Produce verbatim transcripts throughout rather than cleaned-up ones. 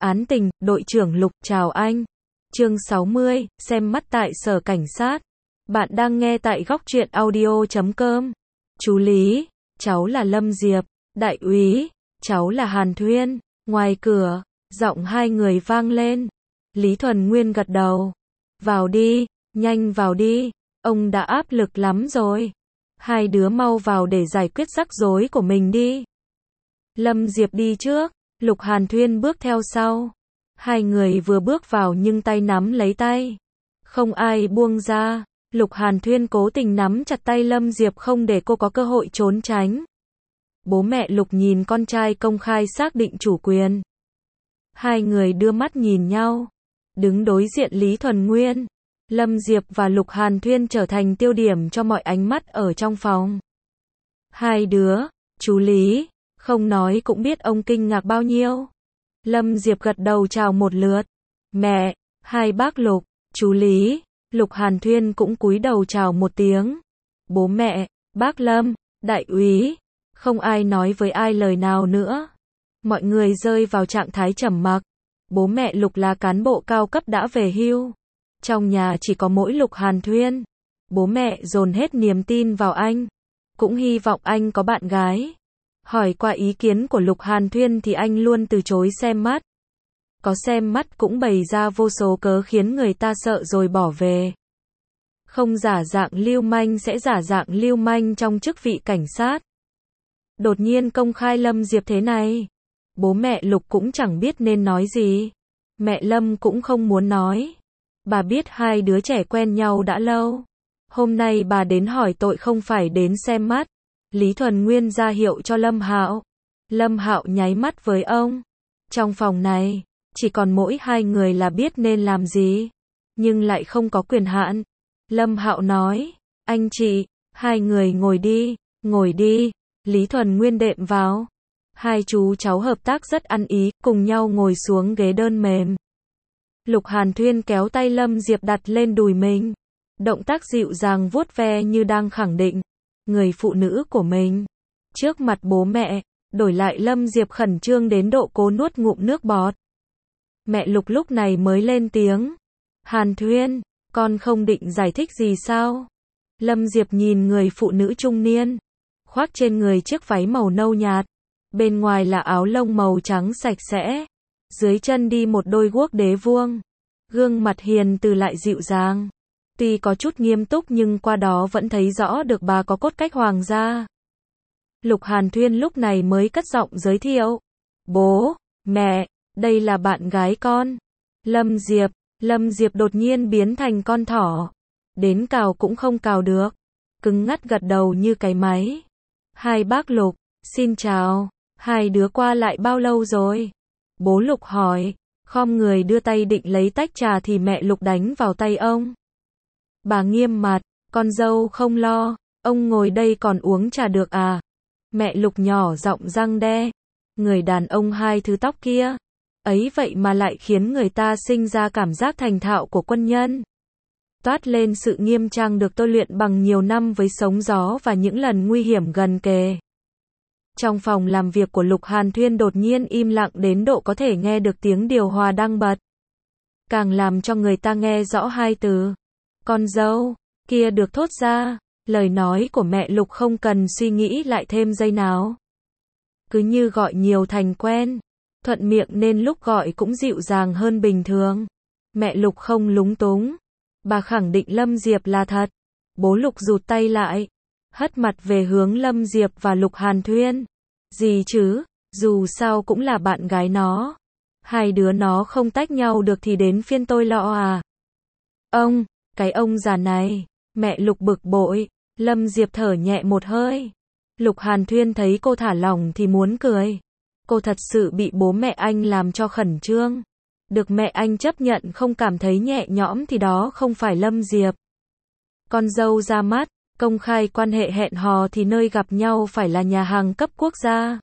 án tình, đội trưởng Lục, chào anh. Chương sáu mươi, xem mắt tại sở cảnh sát. Bạn đang nghe tại góc truyện audio chấm com. Chú Lý, cháu là Lâm Diệp. Đại úy, cháu là Hàn Thuyên. Ngoài cửa, giọng hai người vang lên. Lý Thuần Nguyên gật đầu. Vào đi, nhanh vào đi, ông đã áp lực lắm rồi. Hai đứa mau vào để giải quyết rắc rối của mình đi. Lâm Diệp đi trước, Lục Hàn Thuyên bước theo sau. Hai người vừa bước vào nhưng tay nắm lấy tay. Không ai buông ra, Lục Hàn Thuyên cố tình nắm chặt tay Lâm Diệp không để cô có cơ hội trốn tránh. Bố mẹ Lục nhìn con trai công khai xác định chủ quyền. Hai người đưa mắt nhìn nhau. Đứng đối diện Lý Thuần Nguyên, Lâm Diệp và Lục Hàn Thuyên trở thành tiêu điểm cho mọi ánh mắt ở trong phòng. Hai đứa, chú Lý, không nói cũng biết ông kinh ngạc bao nhiêu. Lâm Diệp gật đầu chào một lượt. Mẹ, hai bác Lục, chú Lý, Lục Hàn Thuyên cũng cúi đầu chào một tiếng. Bố mẹ, bác Lâm, đại úy, không ai nói với ai lời nào nữa. Mọi người rơi vào trạng thái trầm mặc. Bố mẹ Lục là cán bộ cao cấp đã về hưu. Trong nhà chỉ có mỗi Lục Hàn Thuyên. Bố mẹ dồn hết niềm tin vào anh. Cũng hy vọng anh có bạn gái. Hỏi qua ý kiến của Lục Hàn Thuyên thì anh luôn từ chối xem mắt. Có xem mắt cũng bày ra vô số cớ khiến người ta sợ rồi bỏ về. Không giả dạng lưu manh sẽ giả dạng lưu manh trong chức vị cảnh sát. Đột nhiên công khai Lâm Diệp thế này. Bố mẹ Lục cũng chẳng biết nên nói gì. Mẹ Lâm cũng không muốn nói. Bà biết hai đứa trẻ quen nhau đã lâu. Hôm nay bà đến hỏi tội không phải đến xem mắt. Lý Thuần Nguyên ra hiệu cho Lâm Hạo. Lâm Hạo nháy mắt với ông. Trong phòng này, chỉ còn mỗi hai người là biết nên làm gì, nhưng lại không có quyền hạn. Lâm Hạo nói, anh chị, hai người ngồi đi, ngồi đi. Lý Thuần Nguyên đệm vào. Hai chú cháu hợp tác rất ăn ý, cùng nhau ngồi xuống ghế đơn mềm. Lục Hàn Thuyên kéo tay Lâm Diệp đặt lên đùi mình. Động tác dịu dàng vuốt ve như đang khẳng định người phụ nữ của mình. Trước mặt bố mẹ, đổi lại Lâm Diệp khẩn trương đến độ cố nuốt ngụm nước bọt. Mẹ Lục lúc này mới lên tiếng. Hàn Thuyên, con không định giải thích gì sao? Lâm Diệp nhìn người phụ nữ trung niên. Khoác trên người chiếc váy màu nâu nhạt. Bên ngoài là áo lông màu trắng sạch sẽ. Dưới chân đi một đôi guốc đế vuông. Gương mặt hiền từ lại dịu dàng. Tuy có chút nghiêm túc nhưng qua đó vẫn thấy rõ được bà có cốt cách hoàng gia. Lục Hàn Thuyên lúc này mới cất giọng giới thiệu. Bố, mẹ, đây là bạn gái con. Lâm Diệp. Lâm Diệp đột nhiên biến thành con thỏ. Đến cào cũng không cào được. Cứng ngắt gật đầu như cái máy. Hai bác Lục, xin chào. Hai đứa qua lại bao lâu rồi? Bố Lục hỏi. Khom người đưa tay định lấy tách trà thì mẹ Lục đánh vào tay ông. Bà nghiêm mặt, con dâu không lo, ông ngồi đây còn uống trà được à? Mẹ Lục nhỏ giọng răng đe. Người đàn ông hai thứ tóc kia, ấy vậy mà lại khiến người ta sinh ra cảm giác thành thạo của quân nhân. Toát lên sự nghiêm trang được tôi luyện bằng nhiều năm với sóng gió và những lần nguy hiểm gần kề. Trong phòng làm việc của Lục Hàn Thuyên đột nhiên im lặng đến độ có thể nghe được tiếng điều hòa đang bật. Càng làm cho người ta nghe rõ hai từ. Con dâu, kia được thốt ra. Lời nói của mẹ Lục không cần suy nghĩ lại thêm giây nào. Cứ như gọi nhiều thành quen. Thuận miệng nên lúc gọi cũng dịu dàng hơn bình thường. Mẹ Lục không lúng túng. Bà khẳng định Lâm Diệp là thật. Bố Lục rụt tay lại. Hất mặt về hướng Lâm Diệp và Lục Hàn Thuyên. Gì chứ, dù sao cũng là bạn gái nó. Hai đứa nó không tách nhau được thì đến phiên tôi lo à. Ông, cái ông già này. Mẹ Lục bực bội. Lâm Diệp thở nhẹ một hơi. Lục Hàn Thuyên thấy cô thả lỏng thì muốn cười. Cô thật sự bị bố mẹ anh làm cho khẩn trương. Được mẹ anh chấp nhận không cảm thấy nhẹ nhõm thì đó không phải Lâm Diệp. Con dâu ra mắt, công khai quan hệ hẹn hò thì nơi gặp nhau phải là nhà hàng cấp quốc gia.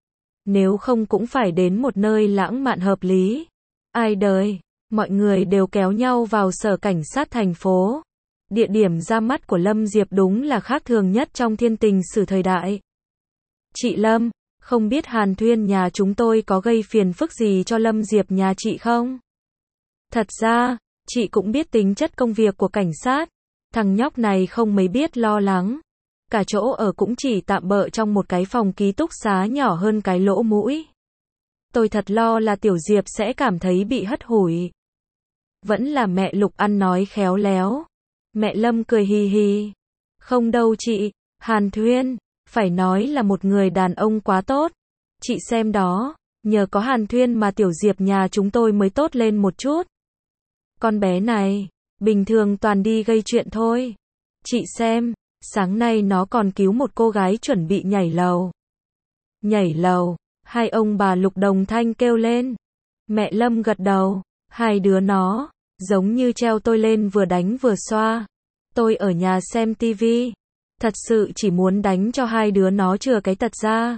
Nếu không cũng phải đến một nơi lãng mạn hợp lý. Ai đời, mọi người đều kéo nhau vào sở cảnh sát thành phố. Địa điểm ra mắt của Lâm Diệp đúng là khác thường nhất trong thiên tình sử thời đại. Chị Lâm, Không biết Hàn Thuyên nhà chúng tôi có gây phiền phức gì cho Lâm Diệp nhà chị không? Thật ra, chị cũng biết tính chất công việc của cảnh sát. Thằng nhóc này không mấy biết lo lắng. Cả chỗ ở cũng chỉ tạm bợ trong một cái phòng ký túc xá nhỏ hơn cái lỗ mũi. Tôi thật lo là Tiểu Diệp sẽ cảm thấy bị hất hủi. Vẫn là mẹ Lục ăn nói khéo léo. Mẹ Lâm cười hì hì. Không đâu chị, Hàn Thuyên, phải nói là một người đàn ông quá tốt. Chị xem đó, nhờ có Hàn Thuyên mà Tiểu Diệp nhà chúng tôi mới tốt lên một chút. Con bé này, bình thường toàn đi gây chuyện thôi. Chị xem, sáng nay nó còn cứu một cô gái chuẩn bị nhảy lầu. Nhảy lầu, hai ông bà Lục đồng thanh kêu lên. Mẹ Lâm gật đầu, hai đứa nó, giống như treo tôi lên vừa đánh vừa xoa. Tôi ở nhà xem tivi, thật sự chỉ muốn đánh cho hai đứa nó chừa cái tật ra.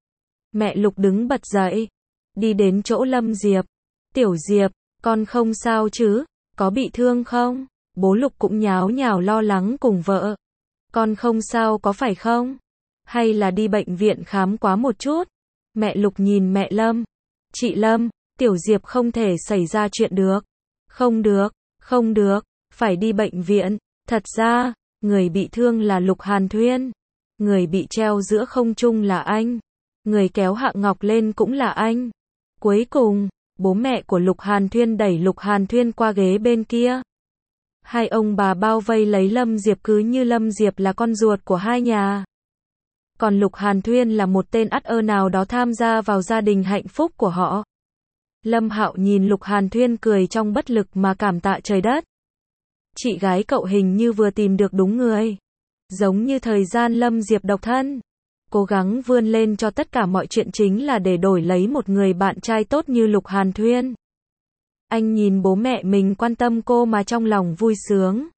Mẹ Lục đứng bật dậy, đi đến chỗ Lâm Diệp. Tiểu Diệp, con không sao chứ, có bị thương không? Bố Lục cũng nháo nhào lo lắng cùng vợ. Con không sao có phải không? Hay là đi bệnh viện khám quá một chút? Mẹ Lục nhìn mẹ Lâm. Chị Lâm, Tiểu Diệp không thể xảy ra chuyện được. Không được, không được, phải đi bệnh viện. Thật ra, người bị thương là Lục Hàn Thuyên. Người bị treo giữa không trung là anh. Người kéo Hạng Ngọc lên cũng là anh. Cuối cùng, bố mẹ của Lục Hàn Thuyên đẩy Lục Hàn Thuyên qua ghế bên kia. Hai ông bà bao vây lấy Lâm Diệp cứ như Lâm Diệp là con ruột của hai nhà. Còn Lục Hàn Thuyên là một tên ắt ơ nào đó tham gia vào gia đình hạnh phúc của họ. Lâm Hạo nhìn Lục Hàn Thuyên cười trong bất lực mà cảm tạ trời đất. Chị gái cậu hình như vừa tìm được đúng người. Giống như thời gian Lâm Diệp độc thân. Cố gắng vươn lên cho tất cả mọi chuyện chính là để đổi lấy một người bạn trai tốt như Lục Hàn Thuyên. Anh nhìn bố mẹ mình quan tâm cô mà trong lòng vui sướng.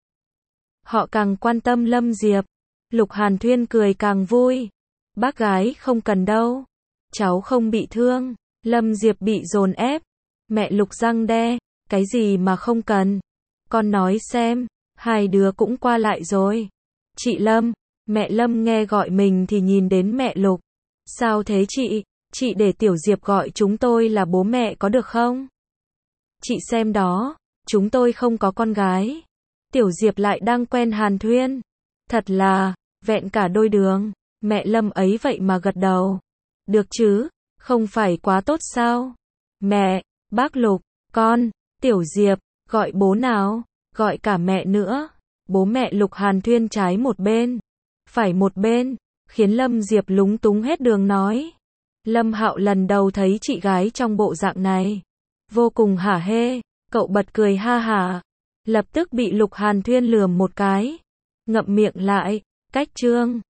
Họ càng quan tâm Lâm Diệp. Lục Hàn Thuyên cười càng vui. Bác gái không cần đâu. Cháu không bị thương. Lâm Diệp bị dồn ép. Mẹ Lục răng đe. Cái gì mà không cần? Con nói xem. Hai đứa cũng qua lại rồi. Chị Lâm. Mẹ Lâm nghe gọi mình thì nhìn đến mẹ Lục. Sao thế chị? Chị để Tiểu Diệp gọi chúng tôi là bố mẹ có được không? Chị xem đó. Chúng tôi không có con gái. Tiểu Diệp lại đang quen Hàn Thuyên. Thật là, vẹn cả đôi đường. Mẹ Lâm ấy vậy mà gật đầu. Được chứ, không phải quá tốt sao? Mẹ, bác Lục, con, Tiểu Diệp, gọi bố nào, gọi cả mẹ nữa. Bố mẹ Lục Hàn Thuyên trái một bên, phải một bên, khiến Lâm Diệp lúng túng hết đường nói. Lâm Hạo lần đầu thấy chị gái trong bộ dạng này. Vô cùng hả hê, cậu bật cười ha hả. Lập tức bị Lục Hàn Thuyên lườm một cái. Ngậm miệng lại, cách trương.